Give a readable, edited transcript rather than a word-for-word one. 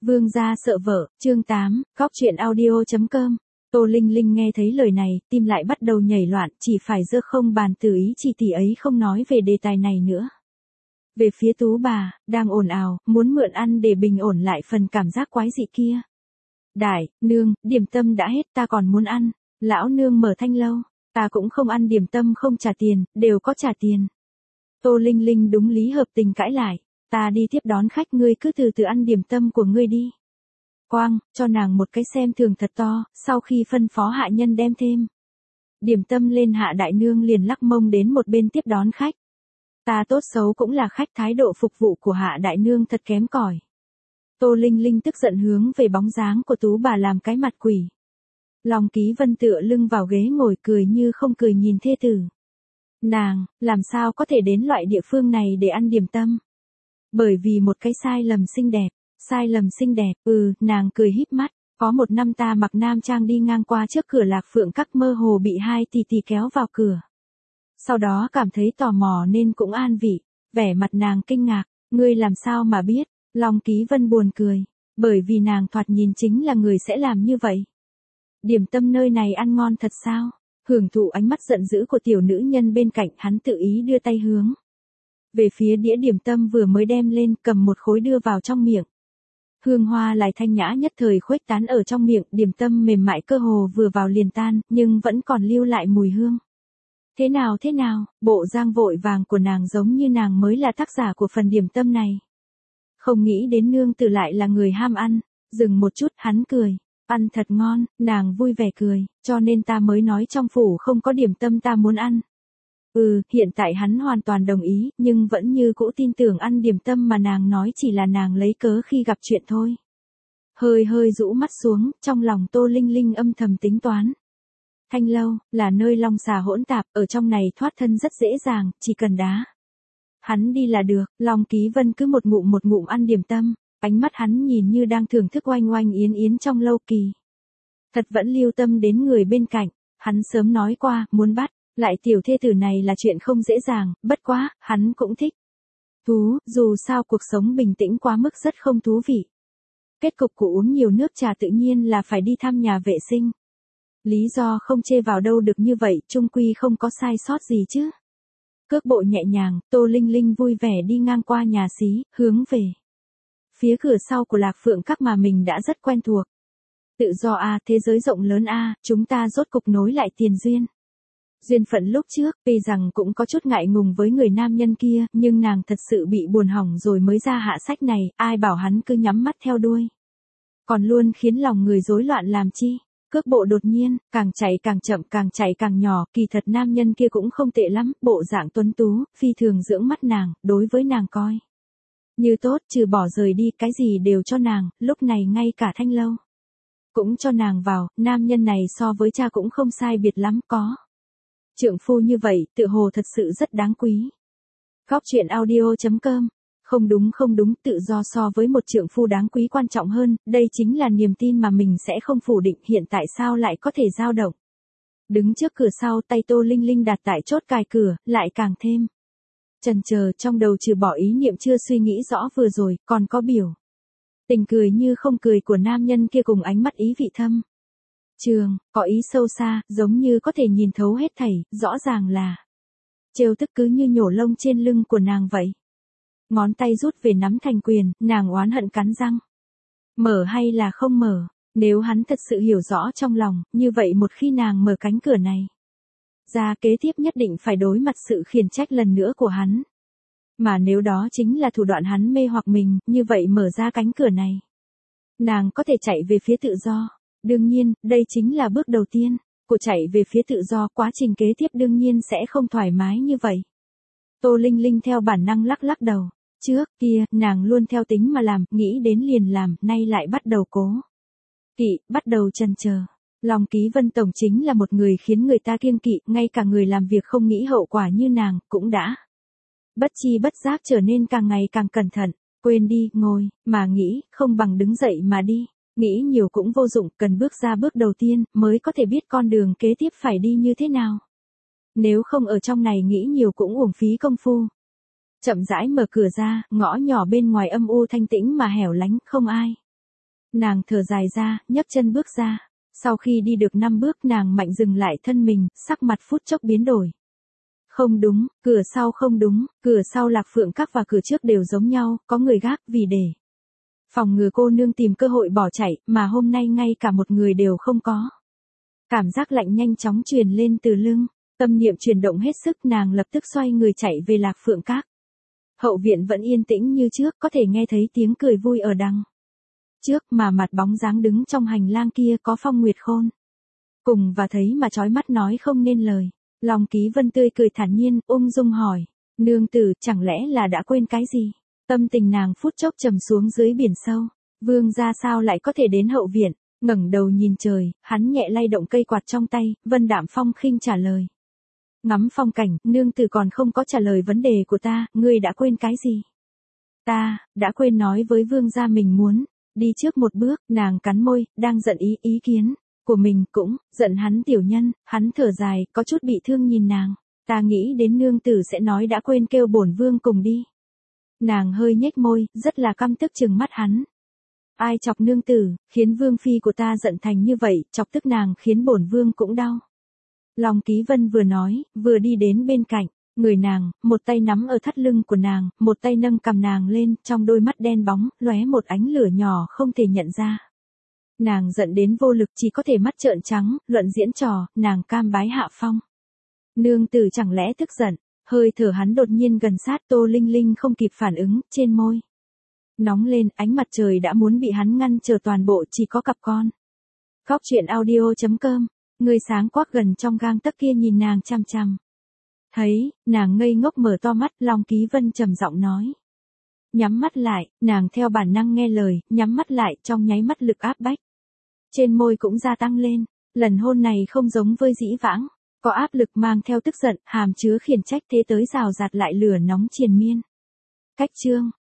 Vương gia sợ vợ, chương 8, góc chuyện audio.com. Tô Linh Linh nghe thấy lời này, tim lại bắt đầu nhảy loạn, chỉ phải giơ không bàn từ ý chỉ tỷ ấy không nói về đề tài này nữa. Về phía Tú bà, đang ồn ào, muốn mượn ăn để bình ổn lại phần cảm giác quái dị kia. Đại, nương, điểm tâm đã hết ta còn muốn ăn. Lão nương mở thanh lâu, ta cũng không ăn điểm tâm không trả tiền, đều có trả tiền. Tô Linh Linh đúng lý hợp tình cãi lại. Ta đi tiếp đón khách, ngươi cứ từ từ ăn điểm tâm của ngươi đi. Quang, cho nàng một cái xem thường thật to, sau khi phân phó hạ nhân đem thêm điểm tâm lên, Hạ đại nương liền lắc mông đến một bên tiếp đón khách. Ta tốt xấu cũng là khách, thái độ phục vụ của Hạ đại nương thật kém cỏi. Tô Linh Linh tức giận hướng về bóng dáng của Tú bà làm cái mặt quỷ. Long Ký Vân tựa lưng vào ghế ngồi cười như không cười nhìn thê tử. Nàng, làm sao có thể đến loại địa phương này để ăn điểm tâm? Bởi vì một cái sai lầm xinh đẹp, nàng cười híp mắt, có một năm ta mặc nam trang đi ngang qua trước cửa Lạc Phượng Các, mơ hồ bị hai tỷ tỷ kéo vào cửa. Sau đó cảm thấy tò mò nên cũng an vị, vẻ mặt nàng kinh ngạc, ngươi làm sao mà biết? Long Ký Vân buồn cười, bởi vì nàng thoạt nhìn chính là người sẽ làm như vậy. Điểm tâm nơi này ăn ngon thật sao? Hưởng thụ ánh mắt giận dữ của tiểu nữ nhân bên cạnh, hắn tự ý đưa tay hướng về phía đĩa điểm tâm vừa mới đem lên, cầm một khối đưa vào trong miệng. Hương hoa lại thanh nhã nhất thời khuếch tán ở trong miệng, điểm tâm mềm mại cơ hồ vừa vào liền tan, nhưng vẫn còn lưu lại mùi hương. Thế nào, bộ dáng vội vàng của nàng giống như nàng mới là tác giả của phần điểm tâm này. Không nghĩ đến nương tử lại là người ham ăn, dừng một chút hắn cười, ăn thật ngon, nàng vui vẻ cười, cho nên ta mới nói trong phủ không có điểm tâm ta muốn ăn. Hiện tại hắn hoàn toàn đồng ý, nhưng vẫn như cũ tin tưởng ăn điểm tâm mà nàng nói chỉ là nàng lấy cớ khi gặp chuyện thôi. Hơi rũ mắt xuống, trong lòng Tô Linh Linh âm thầm tính toán. Thanh lâu, là nơi long xà hỗn tạp, ở trong này thoát thân rất dễ dàng, chỉ cần đá hắn đi là được. Long Ký Vân cứ một ngụm ăn điểm tâm, ánh mắt hắn nhìn như đang thưởng thức oanh oanh yến yến trong lâu kỳ. Thật vẫn lưu tâm đến người bên cạnh, hắn sớm nói qua, muốn bắt lại tiểu thê tử này là chuyện không dễ dàng, bất quá, hắn cũng thích. Dù sao cuộc sống bình tĩnh quá mức rất không thú vị. Kết cục của uống nhiều nước trà tự nhiên là phải đi thăm nhà vệ sinh. Lý do không chê vào đâu được như vậy, chung quy không có sai sót gì chứ. Cước bộ nhẹ nhàng, Tô Linh Linh vui vẻ đi ngang qua nhà xí, hướng về phía cửa sau của Lạc Phượng Các mà mình đã rất quen thuộc. Tự do a, thế giới rộng lớn a, chúng ta rốt cục nối lại tiền duyên. Duyên phận lúc trước, tuy rằng cũng có chút ngại ngùng với người nam nhân kia, nhưng nàng thật sự bị buồn hỏng rồi mới ra hạ sách này, ai bảo hắn cứ nhắm mắt theo đuôi. Còn luôn khiến lòng người rối loạn làm chi. Cước bộ đột nhiên, càng chạy càng chậm, càng chạy càng nhỏ, kỳ thật nam nhân kia cũng không tệ lắm, bộ dạng tuấn tú, phi thường dưỡng mắt nàng, đối với nàng coi như tốt, trừ bỏ rời đi, cái gì đều cho nàng, lúc này ngay cả thanh lâu cũng cho nàng vào, nam nhân này so với cha cũng không sai biệt lắm, có trượng phu như vậy, tựa hồ thật sự rất đáng quý. Góc chuyện audio.com. Không đúng, tự do so với một trượng phu đáng quý quan trọng hơn, đây chính là niềm tin mà mình sẽ không phủ định, hiện tại sao lại có thể dao động. Đứng trước cửa sau, tay Tô Linh Linh đặt tại chốt cài cửa, lại càng thêm chần chờ, trong đầu trừ bỏ ý niệm chưa suy nghĩ rõ vừa rồi, còn có biểu tình cười như không cười của nam nhân kia cùng ánh mắt ý vị thâm trường, có ý sâu xa, giống như có thể nhìn thấu hết thảy, rõ ràng là trêu tức cứ như nhổ lông trên lưng của nàng vậy. Ngón tay rút về nắm thành quyền, nàng oán hận cắn răng. Mở hay là không mở, nếu hắn thật sự hiểu rõ trong lòng, như vậy một khi nàng mở cánh cửa này ra, kế tiếp nhất định phải đối mặt sự khiển trách lần nữa của hắn. Mà nếu đó chính là thủ đoạn hắn mê hoặc mình, như vậy mở ra cánh cửa này, nàng có thể chạy về phía tự do. Đương nhiên, đây chính là bước đầu tiên của chạy về phía tự do, quá trình kế tiếp đương nhiên sẽ không thoải mái như vậy. Tô Linh Linh theo bản năng lắc đầu. Trước kia, nàng luôn theo tính mà làm, nghĩ đến liền làm, nay lại bắt đầu cố kỵ, bắt đầu chần chờ. Long Ký Vân tổng chính là một người khiến người ta kiêng kỵ, ngay cả người làm việc không nghĩ hậu quả như nàng, cũng đã bất chi bất giác trở nên càng ngày càng cẩn thận. Quên đi, ngồi, mà nghĩ, không bằng đứng dậy mà đi. Nghĩ nhiều cũng vô dụng, cần bước ra bước đầu tiên, mới có thể biết con đường kế tiếp phải đi như thế nào. Nếu không ở trong này nghĩ nhiều cũng uổng phí công phu. Chậm rãi mở cửa ra, ngõ nhỏ bên ngoài âm u thanh tĩnh mà hẻo lánh, không ai. Nàng thở dài ra, nhấc chân bước ra. Sau khi đi được 5 bước nàng mạnh dừng lại thân mình, sắc mặt phút chốc biến đổi. Không đúng, cửa sau không đúng, cửa sau Lạc Phượng Các và cửa trước đều giống nhau, có người gác vì để phòng ngừa cô nương tìm cơ hội bỏ chạy, mà hôm nay ngay cả một người đều không có. Cảm giác lạnh nhanh chóng truyền lên từ lưng, tâm niệm chuyển động hết sức nàng lập tức xoay người chạy về Lạc Phượng Các. Hậu viện vẫn yên tĩnh như trước, có thể nghe thấy tiếng cười vui ở đằng trước mà mặt bóng dáng đứng trong hành lang kia có Phong Nguyệt Khôn. Cùng và thấy mà chói mắt nói không nên lời. Long Ký Vân tươi cười thản nhiên, ung dung hỏi. Nương tử, chẳng lẽ là đã quên cái gì? Tâm tình nàng phút chốc trầm xuống dưới biển sâu. Vương gia sao lại có thể đến hậu viện? Ngẩng đầu nhìn trời, hắn nhẹ lay động cây quạt trong tay, Vân Đạm Phong khinh trả lời. Ngắm phong cảnh, nương tử còn không có trả lời vấn đề của ta, ngươi đã quên cái gì? Ta, đã quên nói với vương gia mình muốn đi trước một bước, nàng cắn môi, đang giận ý kiến của mình cũng, giận hắn tiểu nhân, hắn thở dài, có chút bị thương nhìn nàng. Ta nghĩ đến nương tử sẽ nói đã quên kêu bổn vương cùng đi. Nàng hơi nhếch môi, rất là căm tức trừng mắt hắn. Ai chọc nương tử, khiến vương phi của ta giận thành như vậy, chọc tức nàng khiến bổn vương cũng đau. Long Ký Vân vừa nói, vừa đi đến bên cạnh, người nàng, một tay nắm ở thắt lưng của nàng, một tay nâng cầm nàng lên, trong đôi mắt đen bóng, lóe một ánh lửa nhỏ không thể nhận ra. Nàng giận đến vô lực chỉ có thể mắt trợn trắng, luận diễn trò, nàng cam bái hạ phong. Nương tử chẳng lẽ tức giận, hơi thở hắn đột nhiên gần sát Tô Linh Linh không kịp phản ứng, trên môi. Nóng lên, ánh mặt trời đã muốn bị hắn ngăn chờ toàn bộ chỉ có cặp con. Góc truyện audio.com, người sáng quắc gần trong gang tấc kia nhìn nàng chăm chăm. Thấy, nàng ngây ngốc mở to mắt, Long Ký Vân trầm giọng nói. Nhắm mắt lại, nàng theo bản năng nghe lời, nhắm mắt lại, trong nháy mắt lực áp bách. Trên môi cũng gia tăng lên, lần hôn này không giống với dĩ vãng, có áp lực mang theo tức giận, hàm chứa khiển trách thế tới rào rạt lại lửa nóng triền miên. Cách chương